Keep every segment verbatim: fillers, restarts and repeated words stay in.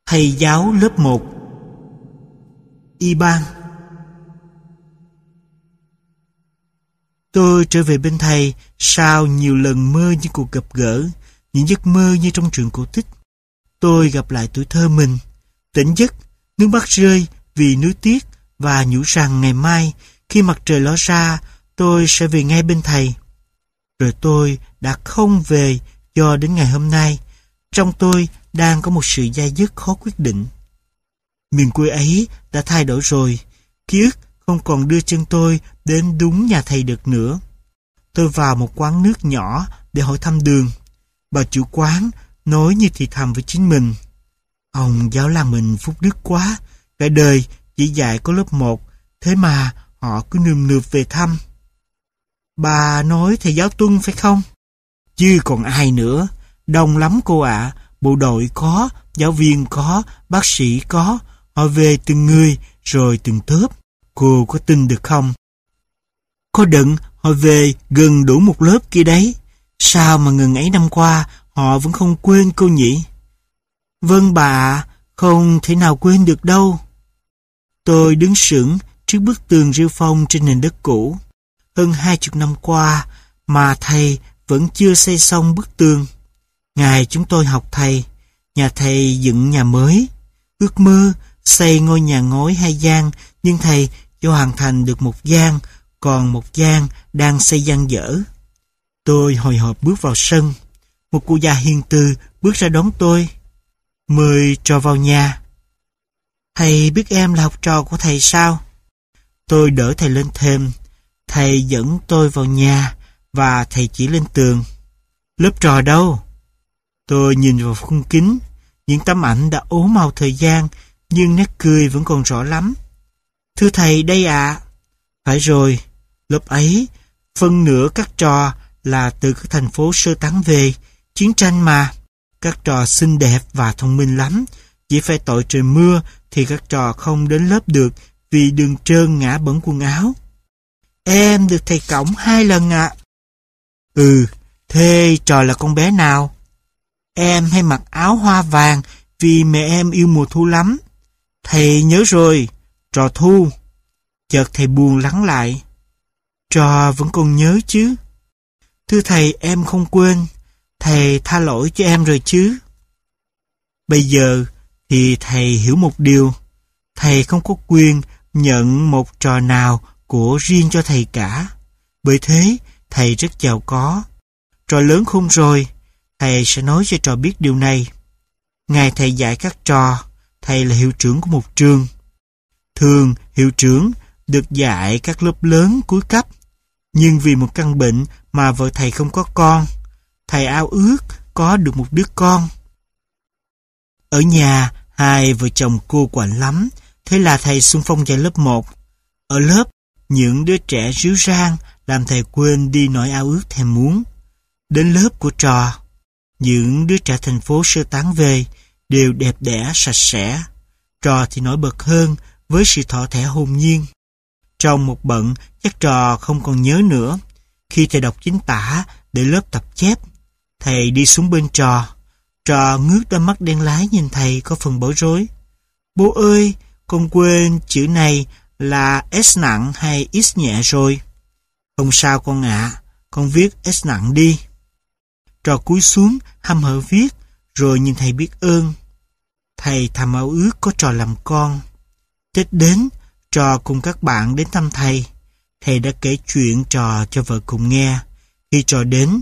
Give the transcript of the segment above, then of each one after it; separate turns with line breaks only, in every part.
Thầy giáo lớp một. Y ban. Tôi trở về bên thầy sau nhiều lần mơ những cuộc gặp gỡ, những giấc mơ như trong truyện cổ tích. Tôi gặp lại tuổi thơ mình, tỉnh giấc, nước mắt rơi vì nuối tiếc và nhủ rằng ngày mai khi mặt trời ló ra tôi sẽ về ngay bên thầy. Rồi tôi đã không về cho đến ngày hôm nay. Trong tôi đang có một sự dai dứt khó quyết định. Miền quê ấy đã thay đổi rồi, ký ức không còn đưa chân tôi đến đúng nhà thầy được nữa. Tôi vào một quán nước nhỏ để hỏi thăm đường. Bà chủ quán nói như thì thầm với chính mình: ông giáo làng mình phúc đức quá, cả đời chỉ dạy có lớp một, thế mà họ cứ nườm nượp về thăm. Bà nói thầy giáo Tuân phải không? Chứ còn ai nữa, đông lắm cô ạ. À. Bộ đội có, giáo viên có, bác sĩ có, họ về từng người rồi từng tớp. Cô có tin được không? Có đựng họ về gần đủ một lớp kia đấy. Sao mà ngần ấy năm qua họ vẫn không quên cô nhỉ? Vâng bà, không thể nào quên được đâu. Tôi đứng sững trước bức tường rêu phong trên nền đất cũ. Hơn hai chục năm qua mà thầy vẫn chưa xây xong bức tường. Ngày chúng tôi học thầy, nhà thầy dựng nhà mới. Ước mơ xây ngôi nhà ngói hai gian, nhưng thầy cho hoàn thành được một gian, còn một gian đang xây dang dở. Tôi hồi hộp bước vào sân. Một cụ già hiền từ bước ra đón tôi. Mời trò vào nhà. Thầy biết em là học trò của thầy sao? Tôi đỡ thầy lên thềm. Thầy dẫn tôi vào nhà và thầy chỉ lên tường. Lớp trò đâu? Tôi nhìn vào khung kính. Những tấm ảnh đã ố màu thời gian, nhưng nét cười vẫn còn rõ lắm. Thưa thầy, đây ạ. À. Phải rồi, lớp ấy, phân nửa các trò là từ các thành phố sơ tán về, chiến tranh mà. Các trò xinh đẹp và thông minh lắm. Chỉ phải tội trời mưa thì các trò không đến lớp được vì đường trơn ngã bẩn quần áo. Em được thầy cõng hai lần ạ. À. Ừ, thế trò là con bé nào? Em hay mặc áo hoa vàng vì mẹ em yêu mùa thu lắm. Thầy nhớ rồi, trò Thu. Chợt thầy buồn lắng lại. Trò vẫn còn nhớ chứ? Thưa thầy, em không quên. Thầy tha lỗi cho em rồi chứ? Bây giờ thì thầy hiểu một điều. Thầy không có quyền nhận một trò nào của riêng cho thầy cả. Bởi thế, thầy rất giàu có. Trò lớn khôn rồi, thầy sẽ nói cho trò biết điều này. Ngày thầy dạy các trò, thầy là hiệu trưởng của một trường. Thường, hiệu trưởng được dạy các lớp lớn cuối cấp. Nhưng vì một căn bệnh mà vợ thầy không có con, thầy ao ước có được một đứa con. Ở nhà, hai vợ chồng cô quạnh lắm, thế là thầy xung phong dạy lớp một. Ở lớp, những đứa trẻ ríu rang làm thầy quên đi nỗi ao ước thèm muốn. Đến lớp của trò, những đứa trẻ thành phố sơ tán về đều đẹp đẽ sạch sẽ. Trò thì nổi bật hơn với sự thỏ thẻ hồn nhiên. Trong một bận, chắc trò không còn nhớ nữa. Khi thầy đọc chính tả để lớp tập chép, thầy đi xuống bên trò. Trò ngước đôi mắt đen láy nhìn thầy có phần bối rối. Bố ơi, con quên chữ này là S nặng hay X nhẹ rồi. Không sao con ạ, à, con viết S nặng đi. Trò cúi xuống hăm hở viết, rồi nhìn thầy biết ơn. Thầy thầm ao ước có trò làm con. Tết đến, trò cùng các bạn đến thăm thầy. Thầy đã kể chuyện trò cho vợ cùng nghe. Khi trò đến,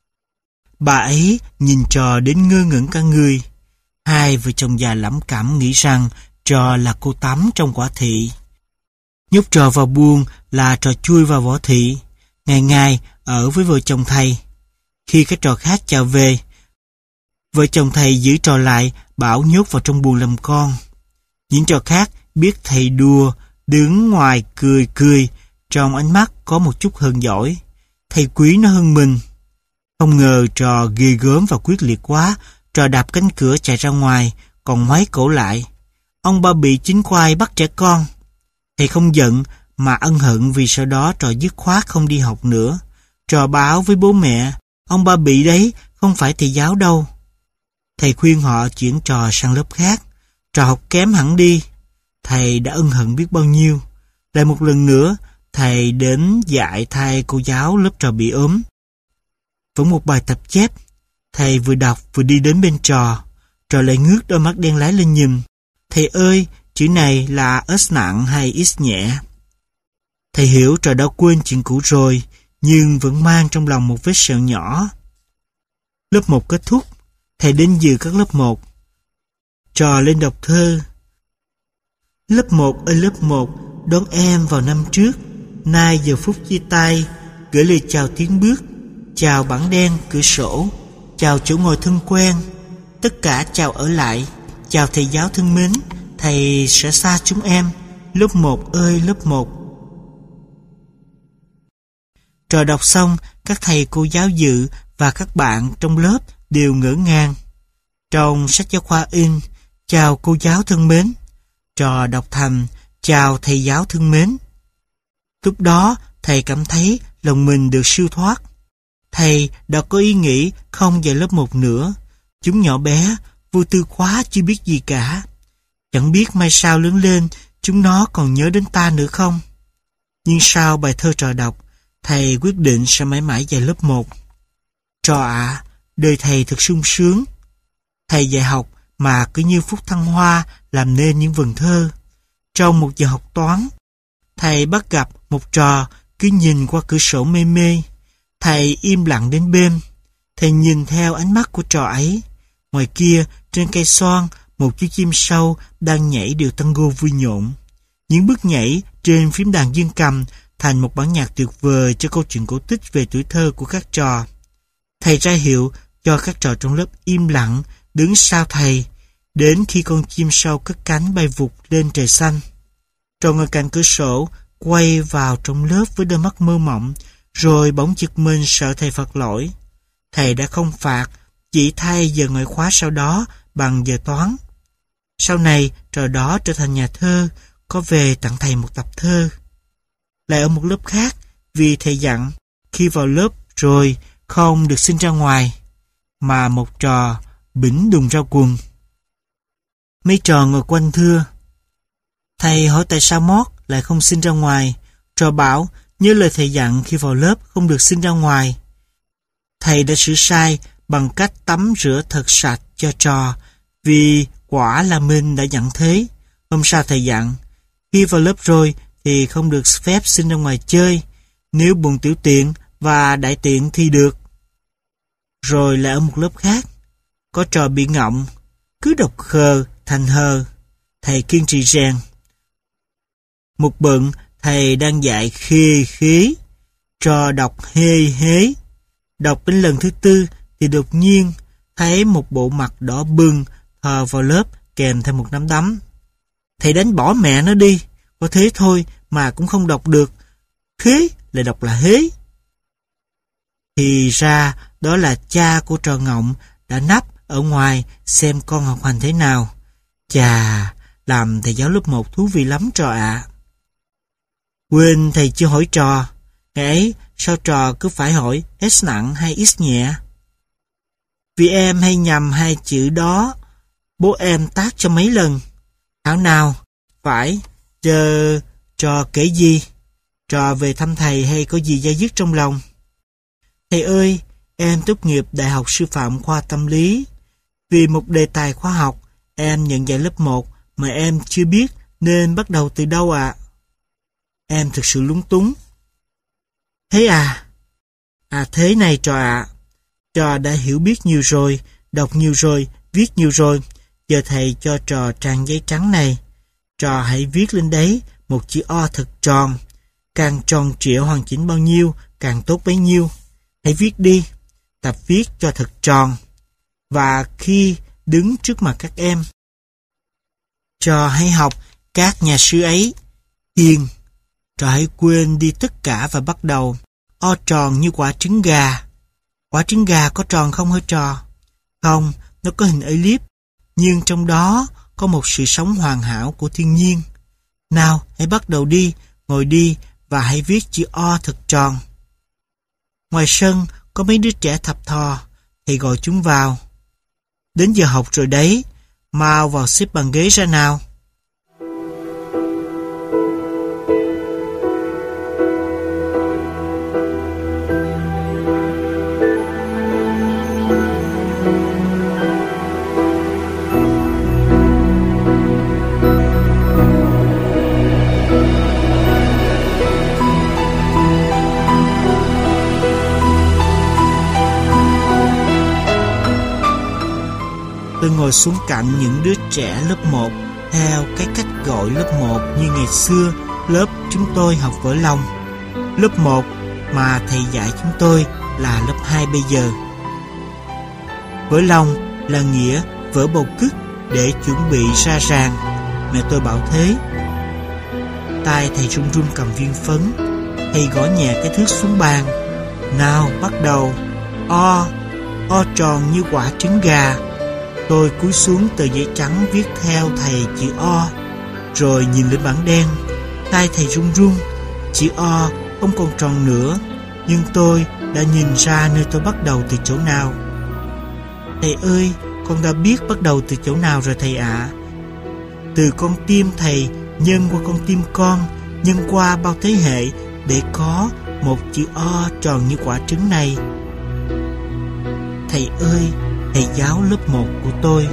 bà ấy nhìn trò đến ngơ ngẩn cả người. Hai vợ chồng già lẩm cẩm nghĩ rằng trò là cô Tắm trong Quả Thị. Nhốt trò vào buồng là trò chui vào Võ Thị, ngày ngày ở với vợ chồng thầy. Khi các trò khác chào về, vợ chồng thầy giữ trò lại, bảo nhốt vào trong buồng làm con. Những trò khác biết thầy đùa, đứng ngoài cười cười, trong ánh mắt có một chút hờn giỏi. Thầy quý nó hơn mình. Không ngờ trò ghê gớm và quyết liệt quá, trò đạp cánh cửa chạy ra ngoài, còn ngoáy cổ lại. Ông ba bị chính quai bắt trẻ con. Thầy không giận mà ân hận vì sau đó trò dứt khoát không đi học nữa. Trò báo với bố mẹ, ông ba bị đấy, không phải thầy giáo đâu. Thầy khuyên họ chuyển trò sang lớp khác. Trò học kém hẳn đi. Thầy đã ân hận biết bao nhiêu. Lại một lần nữa, thầy đến dạy thay cô giáo lớp trò bị ốm. Vẫn một bài tập chép. Thầy vừa đọc vừa đi đến bên trò. Trò lại ngước đôi mắt đen láy lên nhìn. Thầy ơi, chữ này là S nặng hay X nhẹ? Thầy hiểu trò đã quên chuyện cũ rồi, nhưng vẫn mang trong lòng một vết sẹo nhỏ. Lớp một kết thúc. Thầy đến dự các lớp một. Trò lên đọc thơ. Lớp một ơi lớp một, đón em vào năm trước. Nay giờ phút chia tay, gửi lời chào tiến bước. Chào bảng đen cửa sổ. Chào chỗ ngồi thân quen. Tất cả chào ở lại. Chào thầy giáo thân mến. Thầy sẽ xa chúng em. Lớp một ơi lớp một. Trò đọc xong, các thầy cô giáo dự và các bạn trong lớp đều ngỡ ngàng. Trong sách giáo khoa in, chào cô giáo thân mến. Trò đọc thành, chào thầy giáo thân mến. Lúc đó, thầy cảm thấy lòng mình được siêu thoát. Thầy đã có ý nghĩ không dạy lớp một nữa. Chúng nhỏ bé, vô tư quá chưa biết gì cả. Chẳng biết mai sau lớn lên, chúng nó còn nhớ đến ta nữa không? Nhưng sau bài thơ trò đọc, thầy quyết định sẽ mãi mãi dạy lớp một. Trò ạ, à, đời thầy thật sung sướng. Thầy dạy học mà cứ như phúc thăng hoa làm nên những vần thơ. Trong một giờ học toán, thầy bắt gặp một trò cứ nhìn qua cửa sổ mê mê. Thầy im lặng đến bên. Thầy nhìn theo ánh mắt của trò ấy. Ngoài kia, trên cây xoan, một chú chim sâu đang nhảy điệu tango vui nhộn. Những bước nhảy trên phím đàn dương cầm thành một bản nhạc tuyệt vời cho câu chuyện cổ tích về tuổi thơ của các trò. Thầy ra hiệu cho các trò trong lớp im lặng đứng sau thầy, đến khi con chim sâu cất cánh bay vụt lên trời xanh. Trò ngồi cạnh cửa sổ, quay vào trong lớp với đôi mắt mơ mộng, rồi bỗng giật mình sợ thầy phạt lỗi. Thầy đã không phạt, chỉ thay giờ ngoại khóa sau đó bằng giờ toán. Sau này, trò đó trở thành nhà thơ, có về tặng thầy một tập thơ. Lại ở một lớp khác, vì thầy dặn, khi vào lớp rồi không được xin ra ngoài, mà một trò bỉnh đùng ra quần. Mấy trò ngồi quanh thưa. Thầy hỏi tại sao Mót lại không xin ra ngoài. Trò bảo nhớ lời thầy dặn khi vào lớp không được xin ra ngoài. Thầy đã sửa sai bằng cách tắm rửa thật sạch cho trò, vì quả là mình đã dặn thế. Hôm sau thầy dặn, khi vào lớp rồi thì không được phép xin ra ngoài chơi, nếu buồn tiểu tiện và đại tiện thì được. Rồi lại ở một lớp khác, có trò bị ngọng, cứ đọc khờ thành hờ. Thầy kiên trì rèn. Một bận thầy đang dạy khê khế, trò đọc hê hế. Đọc đến lần thứ tư thì đột nhiên thấy một bộ mặt đỏ bừng thò vào lớp kèm theo một nắm đấm. Thầy đánh bỏ mẹ nó đi, có thế thôi mà cũng không đọc được. Khế lại đọc là hế. Thì ra đó là cha của trò ngọng đã nấp ở ngoài xem con học hành thế nào. Chà, làm thầy giáo lớp một thú vị lắm trò ạ. À. Quên thầy chưa hỏi trò. Ngày ấy sao trò cứ phải hỏi S nặng hay X nhẹ? Vì em hay nhầm hai chữ đó, bố em tát cho mấy lần. Thảo nào? Phải, chờ trò kể gì? Trò về thăm thầy hay có gì dai dứt trong lòng? Thầy ơi, em tốt nghiệp Đại học Sư phạm khoa tâm lý. Vì một đề tài khoa học, em nhận dạy lớp một mà em chưa biết nên bắt đầu từ đâu ạ? À? Em thực sự lúng túng. Thế à? À thế này trò ạ. À. Trò đã hiểu biết nhiều rồi, đọc nhiều rồi, viết nhiều rồi. Giờ thầy cho trò trang giấy trắng này. Trò hãy viết lên đấy một chữ O thật tròn. Càng tròn trịa hoàn chỉnh bao nhiêu, càng tốt bấy nhiêu. Hãy viết đi. Tập viết cho thật tròn. Và khi đứng trước mặt các em, trò hãy học các nhà sư ấy. Hiền. Trò hãy quên đi tất cả và bắt đầu. O tròn như quả trứng gà. Quả trứng gà có tròn không hả trò? Không, nó có hình elip, nhưng trong đó có một sự sống hoàn hảo của thiên nhiên. Nào, hãy bắt đầu đi, ngồi đi và hãy viết chữ O thật tròn. Ngoài sân có mấy đứa trẻ thập thò, thầy gọi chúng vào. Đến giờ học rồi đấy, mau vào xếp bàn ghế ra nào. Tôi ngồi xuống cạnh những đứa trẻ lớp một theo cái cách gọi lớp một như ngày xưa lớp chúng tôi học vỡ lòng. Lớp một mà thầy dạy chúng tôi là lớp hai bây giờ. Vỡ lòng là nghĩa vỡ bầu cứt để chuẩn bị ra ràng. Mẹ tôi bảo thế. Tai thầy run run cầm viên phấn. Thầy gõ nhẹ cái thước xuống bàn. Nào bắt đầu. O, O tròn như quả trứng gà. Tôi cúi xuống tờ giấy trắng viết theo thầy chữ O, rồi nhìn lên bảng đen. Tai thầy run run. Chữ O không còn tròn nữa, nhưng tôi đã nhìn ra nơi tôi bắt đầu từ chỗ nào. Thầy ơi, con đã biết bắt đầu từ chỗ nào rồi thầy ạ. À. Từ con tim thầy nhân qua con tim con, nhân qua bao thế hệ để có một chữ O tròn như quả trứng này. Thầy ơi, thầy giáo lớp một của tôi.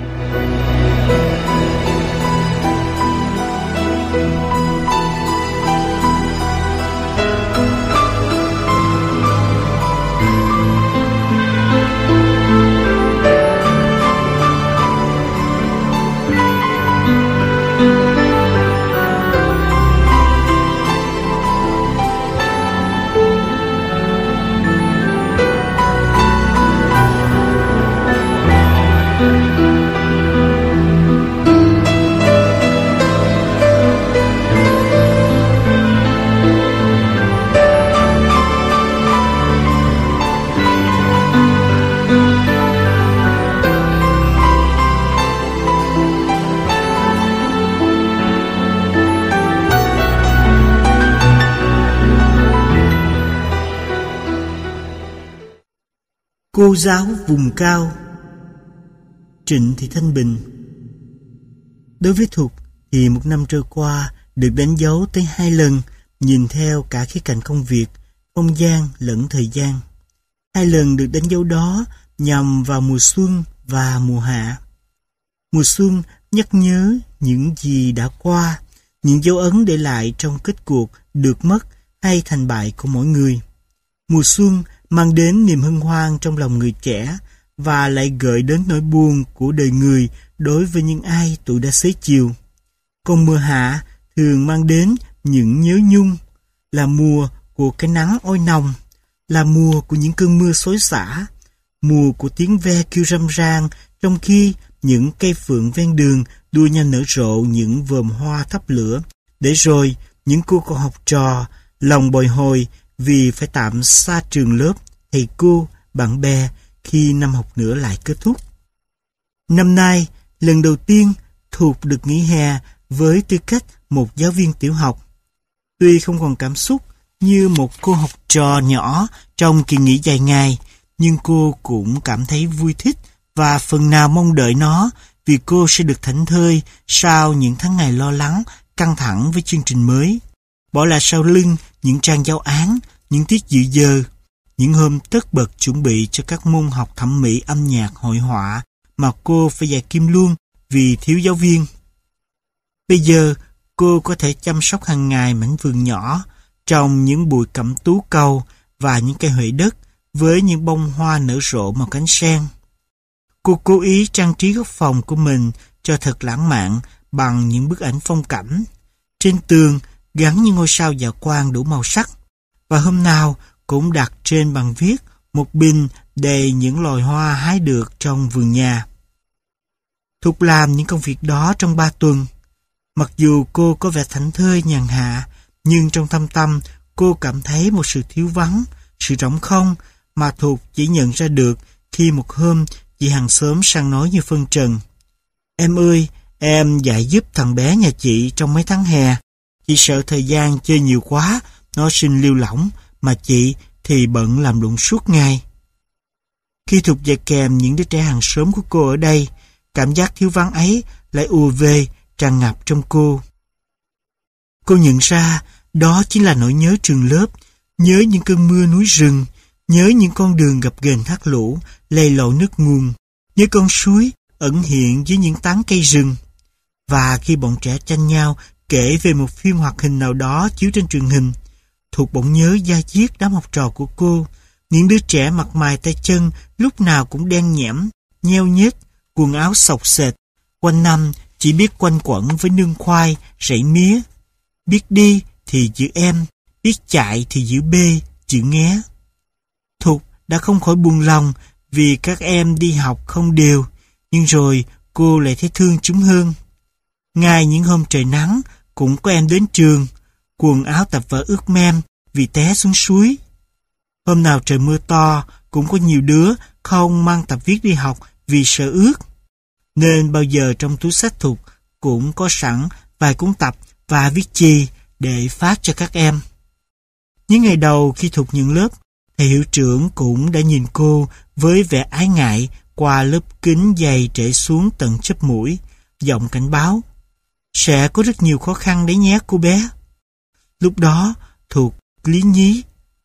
Cô giáo vùng cao. Trịnh Thị Thanh Bình. Đối với Thục thì một năm trôi qua được đánh dấu tới hai lần, nhìn theo cả khía cạnh công việc, không gian lẫn thời gian. Hai lần được đánh dấu đó nhằm vào mùa xuân và mùa hạ. Mùa xuân nhắc nhớ những gì đã qua, những dấu ấn để lại trong kết cuộc được mất hay thành bại của mỗi người. Mùa xuân mang đến niềm hân hoan trong lòng người trẻ và lại gợi đến nỗi buồn của đời người đối với những ai tuổi đã xế chiều. Còn mùa hạ thường mang đến những nhớ nhung, là mùa của cái nắng oi nồng, là mùa của những cơn mưa xối xả, mùa của tiếng ve kêu râm ran trong khi những cây phượng ven đường đua nhau nở rộ những vòm hoa thắp lửa, để rồi những cô con học trò lòng bồi hồi vì phải tạm xa trường lớp, thầy cô, bạn bè khi năm học nữa lại kết thúc. Năm nay, lần đầu tiên Thục được nghỉ hè với tư cách một giáo viên tiểu học. Tuy không còn cảm xúc như một cô học trò nhỏ trong kỳ nghỉ dài ngày, nhưng cô cũng cảm thấy vui thích và phần nào mong đợi nó, vì cô sẽ được thảnh thơi sau những tháng ngày lo lắng, căng thẳng với chương trình mới. Bỏ lại sau lưng những trang giáo án, những tiết dự giờ, những hôm tất bật chuẩn bị cho các môn học thẩm mỹ, âm nhạc, hội họa mà cô phải dạy kim luôn vì thiếu giáo viên. Bây giờ, cô có thể chăm sóc hàng ngày mảnh vườn nhỏ, trồng những bụi cẩm tú cầu và những cây huệ đất với những bông hoa nở rộ màu cánh sen. Cô cố ý trang trí góc phòng của mình cho thật lãng mạn bằng những bức ảnh phong cảnh. Trên tường gắn những ngôi sao dạ quang đủ màu sắc, và hôm nào cũng đặt trên bàn viết một bình đầy những loài hoa hái được trong vườn nhà. Thục làm những công việc đó trong ba tuần. Mặc dù cô có vẻ thảnh thơi nhàn hạ, nhưng trong thâm tâm cô cảm thấy một sự thiếu vắng, sự trống không mà Thục chỉ nhận ra được khi một hôm chị hàng xóm sang nói như phân trần. Em ơi, em dạy giúp thằng bé nhà chị trong mấy tháng hè. Chị sợ thời gian chơi nhiều quá, nó sinh liêu lỏng, mà chị thì bận làm lụng suốt ngày. Khi Thục dạy kèm những đứa trẻ hàng xóm của cô ở đây, cảm giác thiếu vắng ấy lại ùa về, tràn ngập trong cô. Cô nhận ra đó chính là nỗi nhớ trường lớp, nhớ những cơn mưa núi rừng, nhớ những con đường gập ghềnh thác lũ, lầy lội nước nguồn, nhớ con suối ẩn hiện dưới những tán cây rừng. Và khi bọn trẻ tranh nhau kể về một phim hoạt hình nào đó chiếu trên truyền hình, Thục bỗng nhớ da diết đám học trò của cô, những đứa trẻ mặt mày tay chân lúc nào cũng đen nhẽm, nheo nhết, quần áo xộc xệch, quanh năm chỉ biết quanh quẩn với nương khoai, rẫy mía. Biết đi thì giữ em, biết chạy thì giữ bê, chữ nghé. Thục đã không khỏi buồn lòng vì các em đi học không đều, nhưng rồi cô lại thấy thương chúng hơn. Ngay những hôm trời nắng cũng có em đến trường, quần áo tập vở ướt mem vì té xuống suối. Hôm nào trời mưa to cũng có nhiều đứa không mang tập viết đi học vì sợ ướt. Nên bao giờ trong túi xách Thục cũng có sẵn vài cuốn tập và viết chì để phát cho các em. Những ngày đầu khi Thục nhận lớp, thầy hiệu trưởng cũng đã nhìn cô với vẻ ái ngại qua lớp kính dày trễ xuống tận chóp mũi, giọng cảnh báo: sẽ có rất nhiều khó khăn đấy nhé cô bé. Lúc đó Thục lý nhí: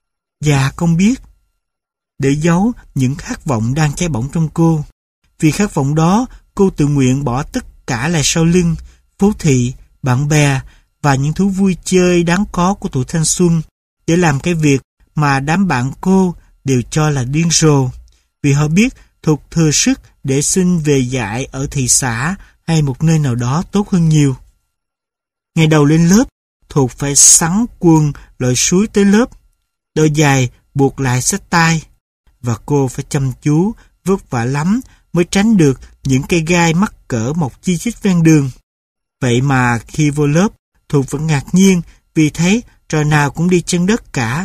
dạ con biết, để giấu những khát vọng đang cháy bỏng trong cô. Vì khát vọng đó, cô tự nguyện bỏ tất cả lại sau lưng, phố thị, bạn bè và những thú vui chơi đáng có của tuổi thanh xuân, để làm cái việc mà đám bạn cô đều cho là điên rồ, vì họ biết Thục thừa sức để xin về dạy ở thị xã hay một nơi nào đó tốt hơn nhiều. Ngày đầu lên lớp, Thục phải sắn quần lội suối tới lớp, đôi giày buộc lại xách tay, và cô phải chăm chú, vất vả lắm mới tránh được những cây gai mắc cỡ mọc chi chít ven đường. Vậy mà khi vô lớp, Thục vẫn ngạc nhiên vì thấy trò nào cũng đi chân đất cả.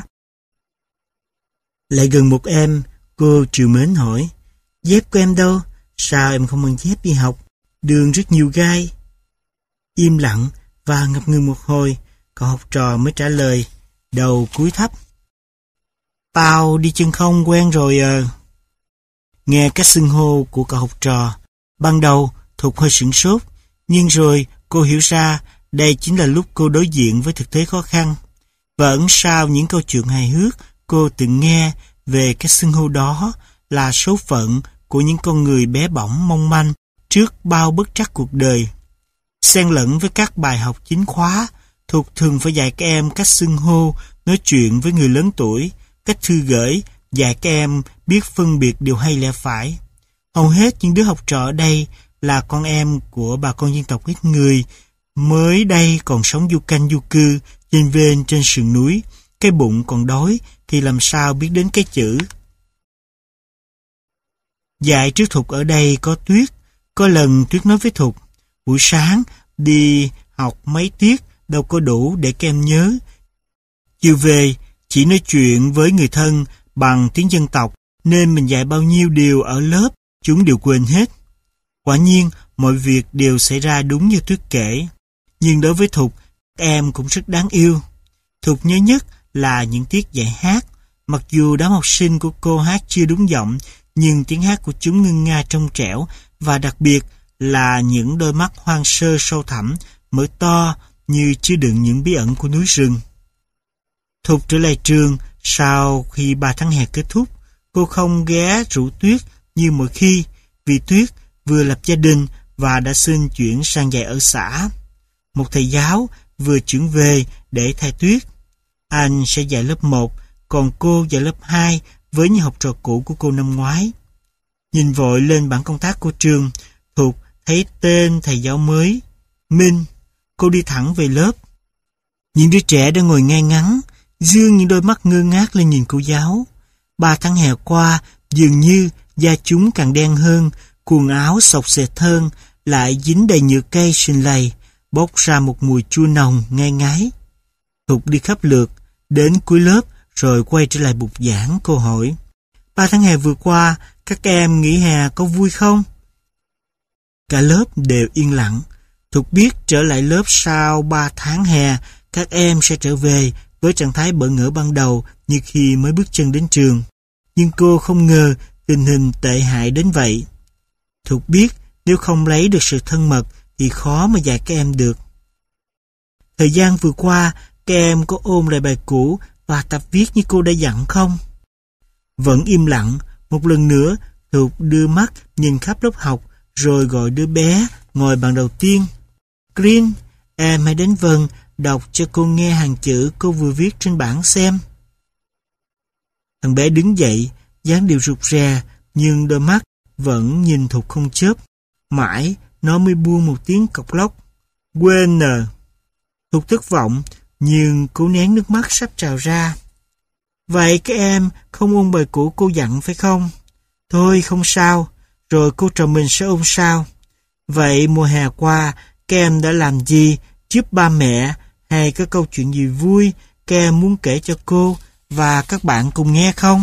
Lại gần một em, cô trìu mến hỏi: dép của em đâu? Sao em không mang dép đi học? Đường rất nhiều gai. Im lặng và ngập ngừng một hồi, cậu học trò mới trả lời, đầu cúi thấp: tao đi chân không quen rồi à. Nghe cách xưng hô của cậu học trò, ban đầu Thục hơi sửng sốt, nhưng rồi cô hiểu ra đây chính là lúc cô đối diện với thực tế khó khăn. Và ẩn sau những câu chuyện hài hước cô từng nghe về cách xưng hô đó là số phận của những con người bé bỏng mong manh trước bao bất trắc cuộc đời. Xen lẫn với các bài học chính khóa, Thục thường phải dạy các em cách xưng hô, nói chuyện với người lớn tuổi, cách thư gửi, dạy các em biết phân biệt điều hay lẽ phải. Hầu hết những đứa học trò ở đây là con em của bà con dân tộc ít người, mới đây còn sống du canh du cư, trên vên trên sườn núi, cái bụng còn đói thì làm sao biết đến cái chữ. Dạy trước Thục ở đây có Tuyết. Có lần Tuyết nói với Thục: buổi sáng đi học mấy tiết đâu có đủ để các em nhớ. Chiều về chỉ nói chuyện với người thân bằng tiếng dân tộc, nên mình dạy bao nhiêu điều ở lớp chúng đều quên hết. Quả nhiên mọi việc đều xảy ra đúng như Tuyết kể. Nhưng đối với Thục, các em cũng rất đáng yêu. Thục nhớ nhất là những tiết dạy hát. Mặc dù đám học sinh của cô hát chưa đúng giọng, nhưng tiếng hát của chúng ngân nga trong trẻo, và đặc biệt là những đôi mắt hoang sơ sâu thẳm, mở to như chứa đựng những bí ẩn của núi rừng. Thục trở lại trường sau khi ba tháng hè kết thúc. Cô không ghé rủ Tuyết như mọi khi, vì Tuyết vừa lập gia đình và đã xin chuyển sang dạy ở xã. Một thầy giáo vừa chuyển về để thay Tuyết. Anh sẽ dạy lớp một, còn cô dạy lớp hai với những học trò cũ của cô năm ngoái. Nhìn vội lên bảng công tác của trường, Thục thấy tên thầy giáo mới, Minh. Cô đi thẳng về lớp. Những đứa trẻ đang ngồi ngay ngắn, dương những đôi mắt ngơ ngác lên nhìn cô giáo. Ba tháng hè qua, dường như da chúng càng đen hơn, quần áo xộc xệch hơn, lại dính đầy nhựa cây sình lầy, bốc ra một mùi chua nồng ngai ngái. Thục đi khắp lượt, đến cuối lớp rồi quay trở lại bục giảng. Cô hỏi: ba tháng hè vừa qua, các em nghỉ hè có vui không? Cả lớp đều yên lặng. Thục biết trở lại lớp sau ba tháng hè, các em sẽ trở về với trạng thái bỡ ngỡ ban đầu như khi mới bước chân đến trường. Nhưng cô không ngờ tình hình tệ hại đến vậy. Thục biết Nếu không lấy được sự thân mật thì khó mà dạy các em được. Thời gian vừa qua, các em có ôn lại bài cũ và tập viết như cô đã dặn không? Vẫn im lặng, một lần nữa Thục đưa mắt nhìn khắp lớp học rồi gọi đứa bé ngồi bàn đầu tiên. Green, em hãy đến vần đọc cho cô nghe hàng chữ cô vừa viết trên bảng xem. Thằng bé đứng dậy, dáng điệu rụt rè, nhưng đôi mắt vẫn nhìn Thục không chớp. Mãi, nó mới buông một tiếng cộc lóc. Quên nè. Thục thất vọng, nhưng cố nén nước mắt sắp trào ra. Vậy các em không ôn bài cũ cô dặn phải không? Thôi không sao, rồi cô trò mình sẽ ôn sao. Vậy mùa hè qua, các em đã làm gì giúp ba mẹ, hay có câu chuyện gì vui các em muốn kể cho cô và các bạn cùng nghe không?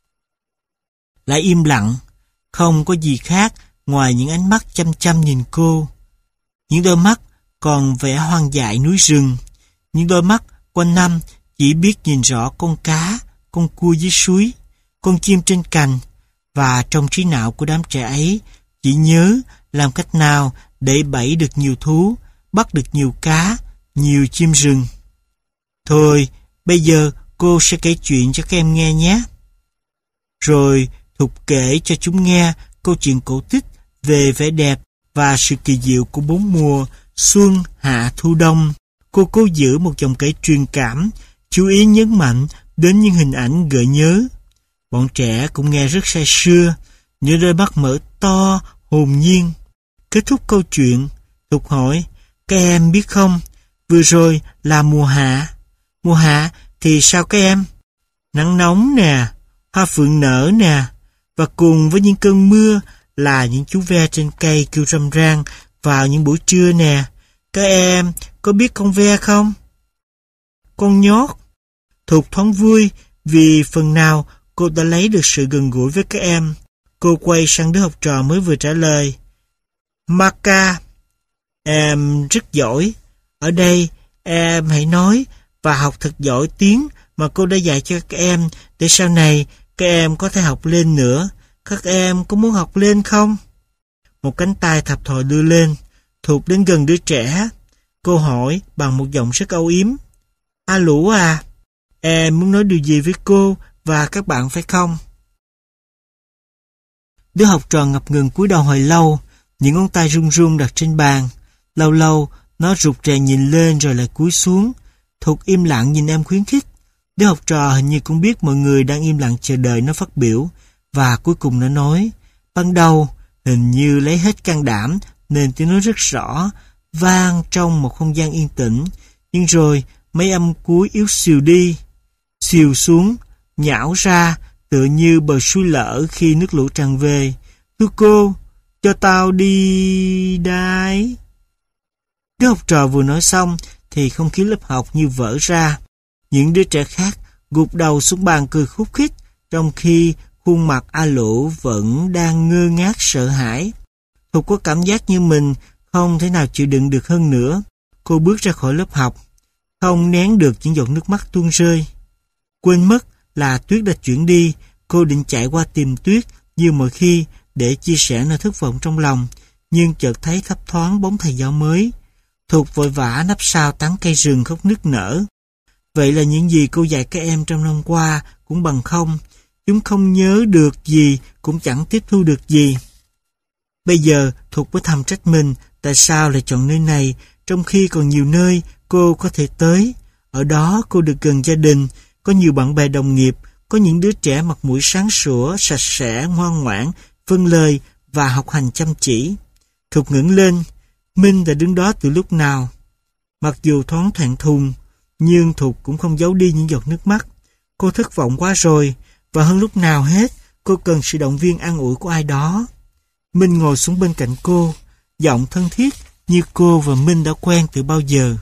Lại im lặng, không có gì khác ngoài những ánh mắt chăm chăm nhìn cô. Những đôi mắt còn vẻ hoang dại núi rừng. Những đôi mắt quanh năm chỉ biết nhìn rõ con cá, con cua dưới suối, con chim trên cành, và trong trí não của đám trẻ ấy chỉ nhớ làm cách nào để bẫy được nhiều thú, bắt được nhiều cá, nhiều chim rừng. Thôi, bây giờ cô sẽ kể chuyện cho các em nghe nhé. Rồi Thục kể cho chúng nghe câu chuyện cổ tích về vẻ đẹp và sự kỳ diệu của bốn mùa xuân, hạ, thu, đông. Cô cố giữ một dòng kể truyền cảm, chú ý nhấn mạnh đến những hình ảnh gợi nhớ. Bọn trẻ cũng nghe rất say sưa, những đôi mắt mở to, hồn nhiên. Kết thúc câu chuyện, Thục hỏi, các em biết không, vừa rồi là mùa hạ. Mùa hạ thì sao các em? Nắng nóng nè, hoa phượng nở nè, và cùng với những cơn mưa là những chú ve trên cây kêu râm ran vào những buổi trưa nè. Các em có biết con ve không? Con nhót. Thục thoáng vui vì phần nào cô đã lấy được sự gần gũi với các em. Cô quay sang đứa học trò mới vừa trả lời. Maca, em rất giỏi. Ở đây em hãy nói và học thật giỏi tiếng mà cô đã dạy cho các em, để sau này các em có thể học lên nữa. Các em có muốn học lên không? Một cánh tay thập thò đưa lên. Thục đến gần đứa trẻ. Cô hỏi bằng một giọng rất âu yếm. A Lũ à, em muốn nói điều gì với cô và các bạn phải không? Đứa học trò ngập ngừng cúi đầu hồi lâu, những ngón tay run run đặt trên bàn. Lâu lâu, nó rụt rè nhìn lên rồi lại cúi xuống. Thục im lặng nhìn em khuyến khích. Đứa học trò hình như cũng biết mọi người đang im lặng chờ đợi nó phát biểu, và cuối cùng nó nói. Ban đầu, hình như lấy hết can đảm, nên tiếng nói rất rõ, vang trong một không gian yên tĩnh. Nhưng rồi, mấy âm cuối yếu xìu đi, xìu xuống, nhão ra, tựa như bờ suối lở khi nước lũ tràn về. Thưa cô, cho tao đi đái. Đứa học trò vừa nói xong, thì không khí lớp học như vỡ ra. Những đứa trẻ khác gục đầu xuống bàn cười khúc khích, trong khi khuôn mặt A Lũ vẫn đang ngơ ngác sợ hãi. Thục có cảm giác như mình không thể nào chịu đựng được hơn nữa. Cô bước ra khỏi lớp học, không nén được những giọt nước mắt tuôn rơi. Quên mất là Tuyết đã chuyển đi, cô định chạy qua tìm Tuyết như mọi khi để chia sẻ nỗi thất vọng trong lòng, nhưng chợt thấy thấp thoáng bóng thầy giáo mới. Thục vội vã nấp sau tán cây rừng khóc nức nở. Vậy là những gì cô dạy các em trong năm qua cũng bằng không. Chúng không nhớ được gì, cũng chẳng tiếp thu được gì. Bây giờ Thục mới thầm trách mình tại sao lại chọn nơi này, trong khi còn nhiều nơi cô có thể tới. Ở đó cô được gần gia đình, có nhiều bạn bè đồng nghiệp, có những đứa trẻ mặt mũi sáng sủa, sạch sẽ, ngoan ngoãn, vâng lời và học hành chăm chỉ. Thục ngẩng lên, Minh đã đứng đó từ lúc nào. Mặc dù thoáng thẹn thùng, nhưng Thục cũng không giấu đi những giọt nước mắt. Cô thất vọng quá rồi, và hơn lúc nào hết, cô cần sự động viên an ủi của ai đó. Minh ngồi xuống bên cạnh cô, giọng thân thiết như cô và Minh đã quen từ bao giờ.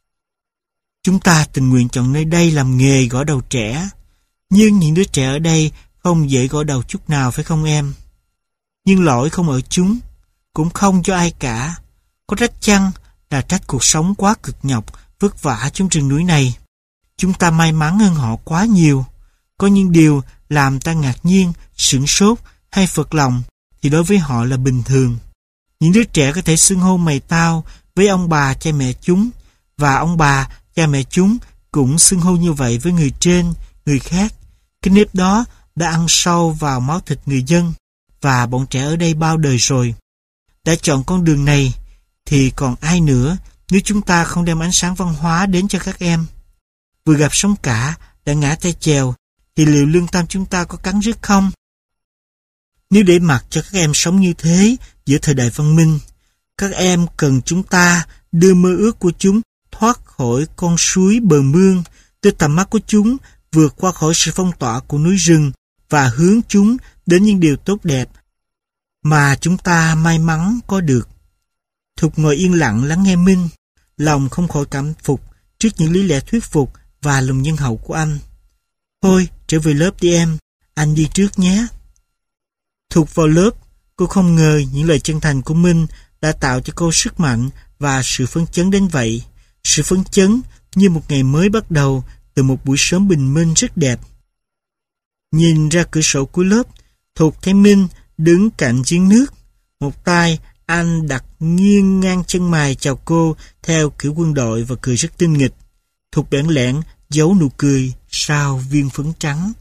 Chúng ta tình nguyện chọn nơi đây làm nghề gõ đầu trẻ, nhưng những đứa trẻ ở đây không dễ gõ đầu chút nào phải không em? Nhưng lỗi không ở chúng, cũng không cho ai cả. Có trách chăng là trách cuộc sống quá cực nhọc, vất vả trong rừng núi này. Chúng ta may mắn hơn họ quá nhiều. Có những điều làm ta ngạc nhiên, sửng sốt hay phật lòng thì đối với họ là bình thường. Những đứa trẻ có thể xưng hô mày tao với ông bà cha mẹ chúng, và ông bà cha mẹ chúng cũng xưng hô như vậy với người trên, người khác. Cái nếp đó đã ăn sâu vào máu thịt người dân, và bọn trẻ ở đây bao đời rồi đã chọn con đường này, thì còn ai nữa nếu chúng ta không đem ánh sáng văn hóa đến cho các em. Vừa gặp sóng cả đã ngã tay chèo, thì liệu lương tâm chúng ta có cắn rứt không? Nếu để mặc cho các em sống như thế giữa thời đại văn minh, các em cần chúng ta đưa mơ ước của chúng thoát khỏi con suối bờ mương, đưa tầm mắt của chúng vượt qua khỏi sự phong tỏa của núi rừng và hướng chúng đến những điều tốt đẹp mà chúng ta may mắn có được. Thục ngồi yên lặng lắng nghe Minh, lòng không khỏi cảm phục trước những lý lẽ thuyết phục và lòng nhân hậu của anh. Thôi, trở về lớp đi em, anh đi trước nhé. Thục vào lớp, cô không ngờ những lời chân thành của Minh đã tạo cho cô sức mạnh và sự phấn chấn đến vậy. Sự phấn chấn như một ngày mới bắt đầu từ một buổi sớm bình minh rất đẹp. Nhìn ra cửa sổ cuối lớp, Thục thấy Minh đứng cạnh giếng nước. Một tay anh đặt nghiêng ngang chân mày chào cô theo kiểu quân đội và cười rất tinh nghịch. Thục bẽn lẽn giấu nụ cười sau viên phấn trắng.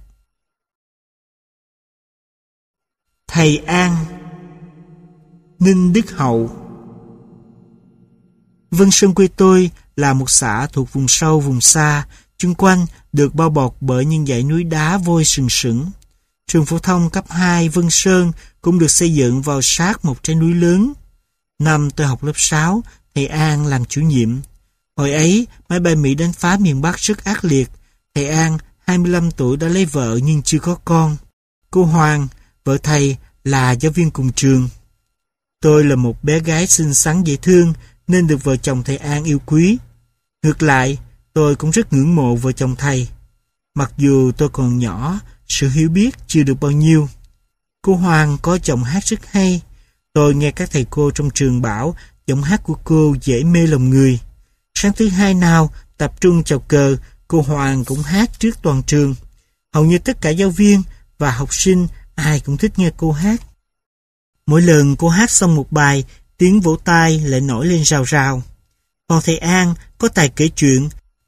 Thầy An. Ninh Đức Hậu. Vân Sơn quê tôi là một xã thuộc vùng sâu vùng xa, chung quanh được bao bọc bởi những dãy núi đá vôi sừng sững. Trường phổ thông cấp hai Vân Sơn cũng được xây dựng vào sát một trái núi lớn. Năm tôi học lớp sáu, thầy An làm chủ nhiệm. Hồi ấy, máy bay Mỹ đánh phá miền Bắc rất ác liệt. Thầy An, hai mươi lăm tuổi đã lấy vợ nhưng chưa có con. Cô Hoàng, vợ thầy, là giáo viên cùng trường. Tôi là một bé gái xinh xắn dễ thương nên được vợ chồng thầy An yêu quý. Ngược lại, tôi cũng rất ngưỡng mộ vợ chồng thầy. Mặc dù tôi còn nhỏ, sự hiểu biết chưa được bao nhiêu. Cô Hoàng có giọng hát rất hay. Tôi nghe các thầy cô trong trường bảo giọng hát của cô dễ mê lòng người. Sáng thứ hai nào tập trung chào cờ, cô Hoàng cũng hát trước toàn trường. Hầu như tất cả giáo viên và học sinh ai cũng thích nghe cô hát. Mỗi lần cô hát xong một bài, tiếng vỗ tay lại nổi lên rào rào. Còn thầy An có tài kể chuyện.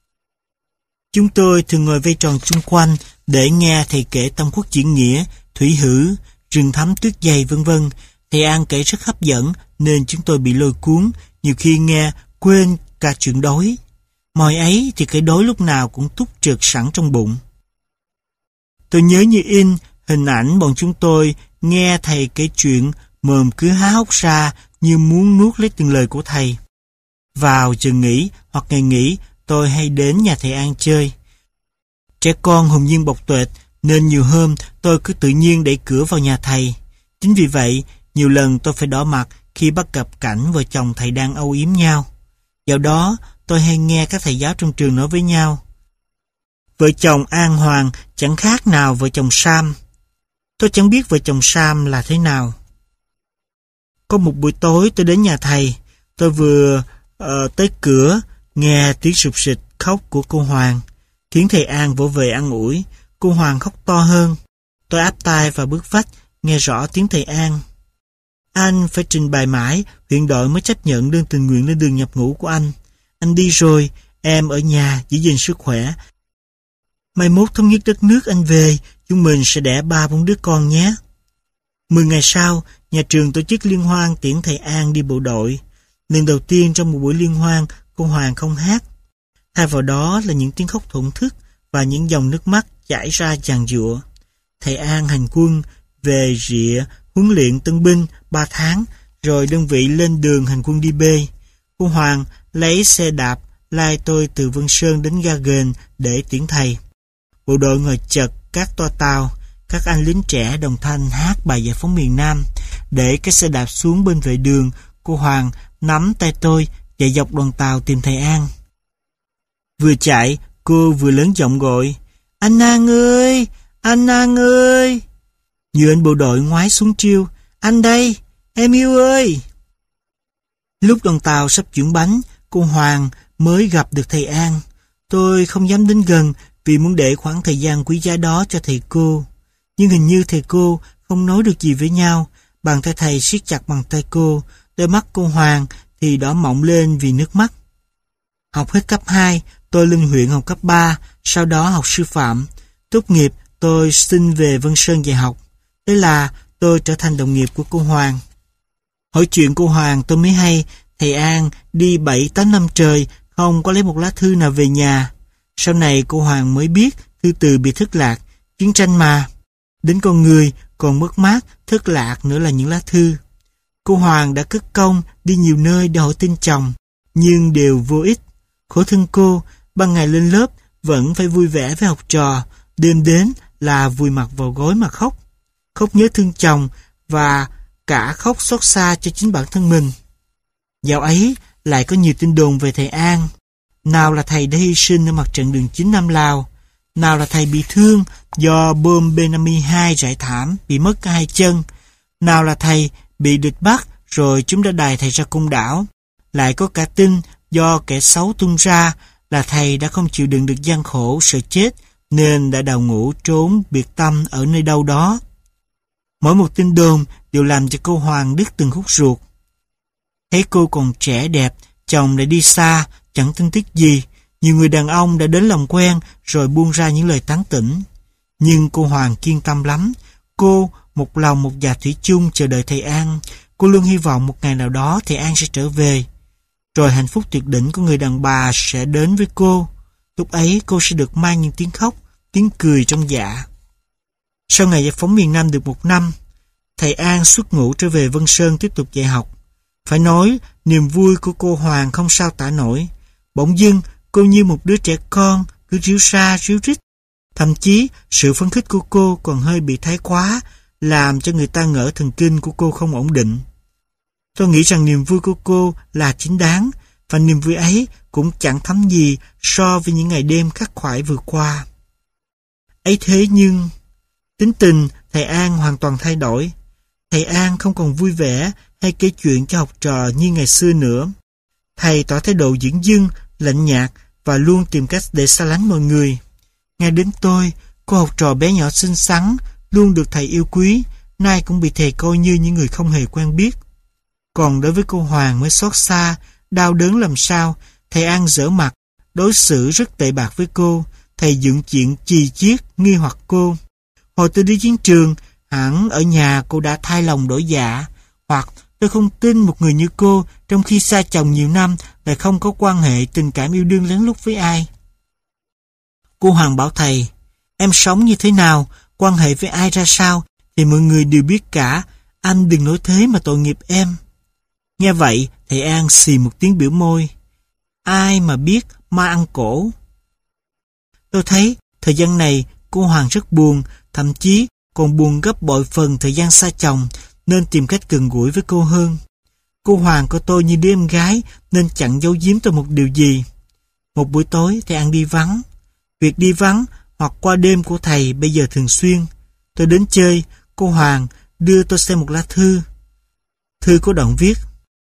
Chúng tôi thường ngồi vây tròn chung quanh để nghe thầy kể Tam Quốc diễn nghĩa, thủy hử, rừng thắm tuyết dày vân vân. Thầy An kể rất hấp dẫn nên chúng tôi bị lôi cuốn, nhiều khi nghe quên cả chuyện đói. Mồi ấy thì cái đói lúc nào cũng túc trực sẵn trong bụng. Tôi nhớ như in hình ảnh bọn chúng tôi nghe thầy kể chuyện, mồm cứ há hốc ra như muốn nuốt lấy từng lời của thầy. Vào giờ nghỉ hoặc ngày nghỉ, tôi hay đến nhà thầy An chơi. Trẻ con hồn nhiên bộc tuệt nên nhiều hôm tôi cứ tự nhiên đẩy cửa vào nhà thầy. Chính vì vậy, nhiều lần tôi phải đỏ mặt khi bắt gặp cảnh vợ chồng thầy đang âu yếm nhau. Dạo đó, tôi hay nghe các thầy giáo trong trường nói với nhau: vợ chồng An Hoàng chẳng khác nào vợ chồng Sam. Tôi chẳng biết vợ chồng Sam là thế nào. Có một buổi tối tôi đến nhà thầy. Tôi vừa uh, tới cửa, nghe tiếng sụp sịt khóc của cô Hoàng, khiến thầy An vỗ về an ủi. Cô Hoàng khóc to hơn. Tôi áp tai vào bức vách, nghe rõ tiếng thầy An. Anh phải trình bày mãi, huyện đội mới chấp nhận đơn tình nguyện lên đường nhập ngũ của anh. Anh đi rồi, em ở nhà giữ gìn sức khỏe. Mai mốt thống nhất đất nước anh về, chúng mình sẽ đẻ ba bốn đứa con nhé. Mười ngày sau, nhà trường tổ chức liên hoan tiễn thầy An đi bộ đội. Lần đầu tiên trong một buổi liên hoan, cô Hoàng không hát. Thay vào đó là những tiếng khóc thổn thức và những dòng nước mắt chảy ra giàn giụa. Thầy An hành quân về rịa huấn luyện tân binh ba tháng, rồi đơn vị lên đường hành quân đi B. Cô Hoàng lấy xe đạp lai tôi từ Vân Sơn đến ga Ghền để tiễn thầy. Bộ đội ngồi chật các toa tàu, các anh lính trẻ đồng thanh hát bài giải phóng miền Nam. Để cái xe đạp xuống bên vệ đường, cô Hoàng nắm tay tôi chạy dọc đoàn tàu tìm thầy An. Vừa chạy, cô vừa lớn giọng gọi: anh An ơi, anh An ơi. Như anh bộ đội ngoái xuống triêu: anh đây, em yêu ơi. Lúc đoàn tàu sắp chuyển bánh, cô Hoàng mới gặp được thầy An. Tôi không dám đến gần vì muốn để khoảng thời gian quý giá đó cho thầy cô. Nhưng hình như thầy cô không nói được gì với nhau. Bàn tay thầy siết chặt bàn tay cô. đôi mắt cô Hoàng thì đỏ mọng lên vì nước mắt. Học hết cấp hai, tôi lên huyện học cấp ba, sau đó học sư phạm. Tốt nghiệp, tôi xin về Vân Sơn dạy học. Thế là tôi trở thành đồng nghiệp của cô Hoàng. Hỏi chuyện cô Hoàng tôi mới hay, thầy An đi bảy tám năm trời, không có lấy một lá thư nào về nhà. Sau này cô Hoàng mới biết thư từ bị thất lạc, chiến tranh mà. Đến con người còn mất mát, thất lạc nữa là những lá thư. Cô Hoàng đã cất công đi nhiều nơi để hỏi tin chồng, nhưng đều vô ích. Khổ thân cô, ban ngày lên lớp vẫn phải vui vẻ với học trò, đêm đến là vùi mặt vào gối mà khóc. Khóc nhớ thương chồng và cả khóc xót xa cho chính bản thân mình. Dạo ấy lại có nhiều tin đồn về thầy An. Nào là thầy đã hy sinh ở mặt trận đường chín Nam Lào, nào là thầy bị thương do bom B năm mươi hai rải thảm, bị mất cả hai chân, nào là thầy bị địch bắt rồi chúng đã đày thầy ra Côn Đảo. Lại có cả tin do kẻ xấu tung ra là thầy đã không chịu đựng được gian khổ, sợ chết nên đã đào ngũ trốn biệt tâm ở nơi đâu đó. Mỗi một tin đồn đều làm cho cô Hoàng đứt từng khúc ruột. Thấy cô còn trẻ đẹp, chồng lại đi xa, chẳng tin tức gì. Nhiều người đàn ông đã đến làm quen rồi buông ra những lời tán tỉnh. Nhưng cô Hoàng kiên tâm lắm. Cô một lòng một dạ thủy chung chờ đợi thầy An. Cô luôn hy vọng một ngày nào đó thầy An sẽ trở về. Rồi hạnh phúc tuyệt đỉnh của người đàn bà sẽ đến với cô. Lúc ấy cô sẽ được mang những tiếng khóc, tiếng cười trong dạ. Sau ngày giải phóng miền Nam được một năm, thầy An xuất ngũ trở về Vân Sơn tiếp tục dạy học. Phải nói, niềm vui của cô Hoàng không sao tả nổi. Bỗng dưng, cô như một đứa trẻ con, cứ ríu ra, ríu rít. Thậm chí, sự phấn khích của cô còn hơi bị thái quá, làm cho người ta ngỡ thần kinh của cô không ổn định. Tôi nghĩ rằng niềm vui của cô là chính đáng, và niềm vui ấy cũng chẳng thấm gì so với những ngày đêm khắc khoải vừa qua. Ấy thế nhưng, tính tình thầy An hoàn toàn thay đổi. Thầy An không còn vui vẻ hay kể chuyện cho học trò như ngày xưa nữa. Thầy tỏ thái độ dửng dưng, lạnh nhạt và luôn tìm cách để xa lánh mọi người. Ngay đến tôi, cô học trò bé nhỏ xinh xắn, luôn được thầy yêu quý, nay cũng bị thầy coi như những người không hề quen biết. Còn đối với cô Hoàng mới xót xa, đau đớn làm sao, thầy An dở mặt, đối xử rất tệ bạc với cô, thầy dựng chuyện chì chiết, nghi hoặc cô. Hồi tôi đi chiến trường, hẳn ở nhà cô đã thay lòng đổi dạ, hoặc tôi không tin một người như cô trong khi xa chồng nhiều năm lại không có quan hệ tình cảm yêu đương lén lút với ai. Cô Hoàng bảo thầy, em sống như thế nào, quan hệ với ai ra sao thì mọi người đều biết cả, anh đừng nói thế mà tội nghiệp em. Nghe vậy, thầy An xì một tiếng biểu môi. Ai mà biết ma ăn cổ. Tôi thấy thời gian này cô Hoàng rất buồn, thậm chí còn buồn gấp bội phần thời gian xa chồng, nên tìm cách gần gũi với cô hơn. Cô Hoàng coi tôi như đứa em gái nên chẳng giấu giếm tôi một điều gì. Một buổi tối thầy An đi vắng. Việc đi vắng hoặc qua đêm của thầy bây giờ thường xuyên. Tôi đến chơi, cô Hoàng đưa tôi xem một lá thư. Thư có đoạn viết: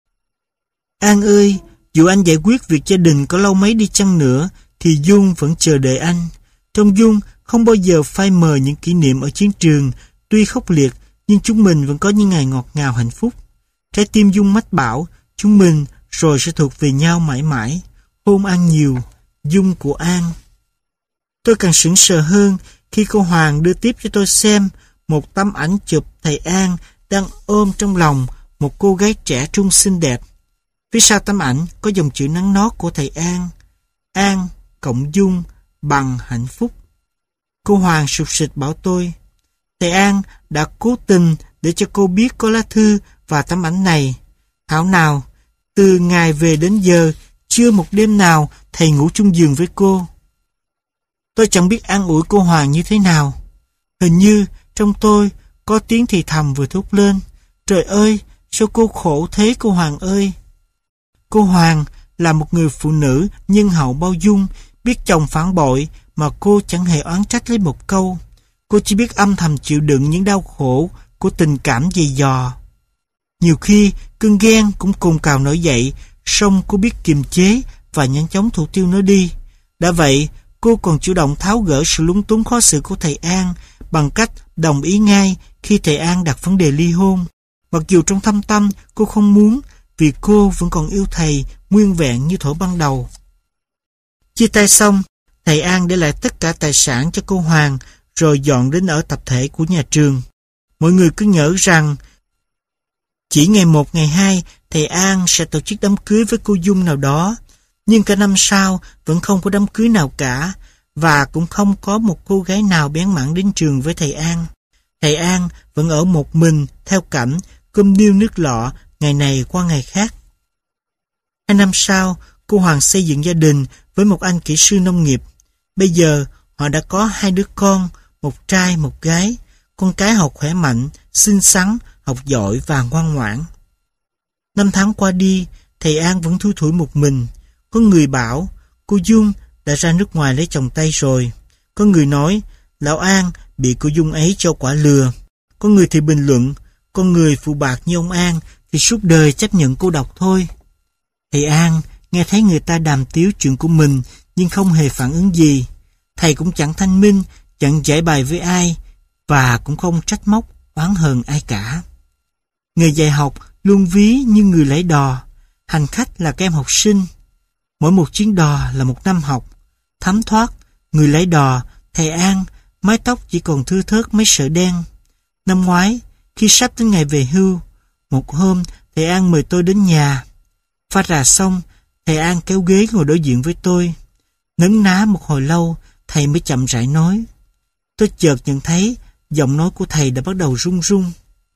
An ơi, dù anh giải quyết việc gia đình có lâu mấy đi chăng nữa thì Dung vẫn chờ đợi anh. Trong Dung không bao giờ phai mờ những kỷ niệm ở chiến trường, tuy khốc liệt nhưng chúng mình vẫn có những ngày ngọt ngào hạnh phúc. Trái tim Dung mách bảo chúng mình rồi sẽ thuộc về nhau mãi mãi. Hôn An nhiều, Dung của An. Tôi càng sững sờ hơn khi cô Hoàng đưa tiếp cho tôi xem một tấm ảnh chụp thầy An đang ôm trong lòng một cô gái trẻ trung xinh đẹp. Phía sau tấm ảnh có dòng chữ nắn nót của thầy An: An cộng Dung bằng hạnh phúc. Cô Hoàng sụt sịt bảo tôi, thầy An đã cố tình để cho cô biết có lá thư và tấm ảnh này. Thảo nào, từ ngày về đến giờ, chưa một đêm nào thầy ngủ chung giường với cô. Tôi chẳng biết an ủi cô Hoàng như thế nào. Hình như trong tôi có tiếng thì thầm vừa thốt lên: trời ơi, sao cô khổ thế cô Hoàng ơi. Cô Hoàng là một người phụ nữ nhân hậu bao dung, biết chồng phản bội mà cô chẳng hề oán trách lấy một câu. Cô chỉ biết âm thầm chịu đựng những đau khổ của tình cảm dày dò. Nhiều khi cơn ghen cũng cồn cào nổi dậy, song cô biết kiềm chế và nhanh chóng thủ tiêu nó đi. Đã vậy, cô còn chủ động tháo gỡ sự lúng túng khó xử của thầy An bằng cách đồng ý ngay khi thầy An đặt vấn đề ly hôn. Mặc dù trong thâm tâm cô không muốn, vì cô vẫn còn yêu thầy nguyên vẹn như thuở ban đầu. Chia tay xong, thầy An để lại tất cả tài sản cho cô Hoàng rồi dọn đến ở tập thể của nhà trường. Mọi người cứ nhớ rằng chỉ ngày một ngày hai thầy An sẽ tổ chức đám cưới với cô Dung nào đó, nhưng cả năm sau vẫn không có đám cưới nào cả, và cũng không có một cô gái nào bén mảng đến trường với thầy An. Thầy An vẫn ở một mình theo cảnh cơm niêu nước lọ ngày này qua ngày khác. Hai năm sau, cô Hoàng xây dựng gia đình với một anh kỹ sư nông nghiệp. Bây giờ họ đã có hai đứa con, một trai một gái. Con cái học khỏe mạnh, xinh xắn, học giỏi và ngoan ngoãn. Năm tháng qua đi, thầy An vẫn thui thủi một mình. Có người bảo cô Dung đã ra nước ngoài lấy chồng Tây rồi. Có người nói lão An bị cô Dung ấy cho quả lừa. Có người thì bình luận con người phụ bạc như ông An thì suốt đời chấp nhận cô độc thôi. Thầy An nghe thấy người ta đàm tiếu chuyện của mình nhưng không hề phản ứng gì. Thầy cũng chẳng thanh minh, chẳng giải bài với ai và cũng không trách móc, oán hờn ai cả. Nghề dạy học luôn ví như người lái đò, hành khách là các em học sinh. Mỗi một chuyến đò là một năm học. Thấm thoát, người lái đò, thầy An, mái tóc chỉ còn thưa thớt mấy sợi đen. Năm ngoái, khi sắp đến ngày về hưu, một hôm thầy An mời tôi đến nhà. Pha trà xong, thầy An kéo ghế ngồi đối diện với tôi. Nấn ná một hồi lâu, thầy mới chậm rãi nói. Tôi chợt nhận thấy giọng nói của thầy đã bắt đầu run run.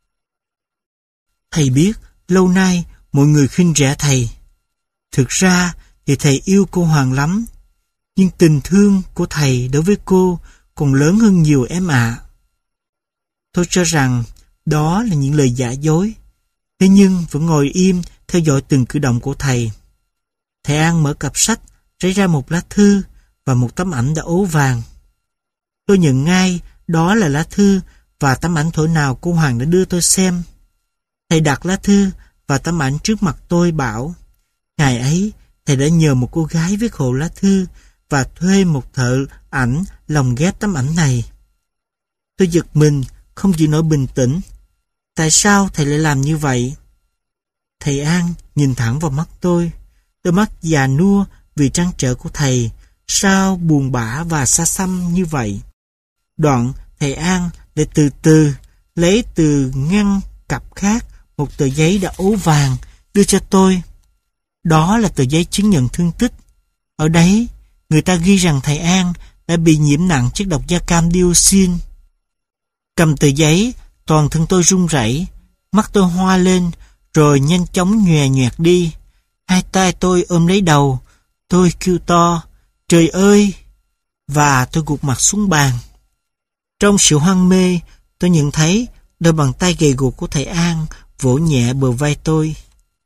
Thầy biết, lâu nay mọi người khinh rẻ thầy. Thực ra thì thầy yêu cô Hoàng lắm, nhưng tình thương của thầy đối với cô còn lớn hơn nhiều em ạ. À. Tôi cho rằng đó là những lời giả dối, thế nhưng vẫn ngồi im theo dõi từng cử động của thầy. Thầy An mở cặp sách, lấy ra một lá thư và một tấm ảnh đã ố vàng. Tôi nhận ngay đó là lá thư và tấm ảnh thổi nào cô Hoàng đã đưa tôi xem. Thầy đặt lá thư và tấm ảnh trước mặt tôi bảo, ngày ấy thầy đã nhờ một cô gái viết hộ lá thư và thuê một thợ ảnh lồng ghép tấm ảnh này. Tôi giật mình, không chịu nổi bình tĩnh. Tại sao thầy lại làm như vậy? Thầy An nhìn thẳng vào mắt tôi. Đôi mắt già nua vì trăn trở của thầy, sao buồn bã và xa xăm như vậy. Đoạn thầy An lại từ từ lấy từ ngăn cặp khác một tờ giấy đã ố vàng đưa cho tôi. Đó là tờ giấy chứng nhận thương tích. Ở đấy, người ta ghi rằng thầy An đã bị nhiễm nặng chất độc da cam dioxin. Cầm tờ giấy, toàn thân tôi run rẩy, mắt tôi hoa lên, rồi nhanh chóng nhòe nhoẹt đi. Hai tay tôi ôm lấy đầu, tôi kêu to, trời ơi! Và tôi gục mặt xuống bàn. Trong sự hoang mê, tôi nhận thấy đôi bàn tay gầy guộc của thầy An vỗ nhẹ bờ vai tôi.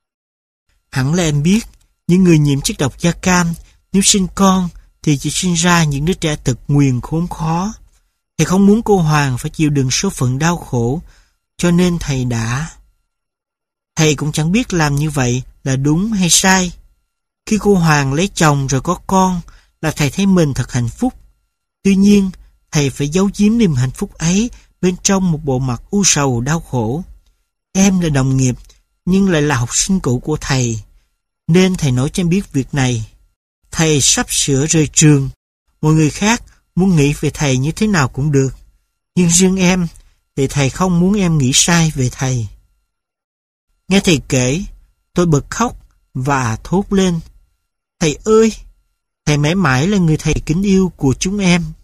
Hẳn là em biết, những người nhiễm chất độc da cam, nếu sinh con thì chỉ sinh ra những đứa trẻ tật nguyền khốn khó. Thầy không muốn cô Hoàng phải chịu đựng số phận đau khổ, cho nên thầy đã... Thầy cũng chẳng biết làm như vậy là đúng hay sai. Khi cô Hoàng lấy chồng rồi có con là thầy thấy mình thật hạnh phúc. Tuy nhiên, thầy phải giấu giếm niềm hạnh phúc ấy bên trong một bộ mặt u sầu đau khổ. Em là đồng nghiệp, nhưng lại là học sinh cũ của thầy, nên thầy nói cho em biết việc này. Thầy sắp sửa rời trường. Mọi người khác muốn nghĩ về thầy như thế nào cũng được, nhưng riêng em thì thầy không muốn em nghĩ sai về thầy. Nghe thầy kể, tôi bật khóc và thốt lên, thầy ơi, thầy mãi mãi là người thầy kính yêu của chúng em.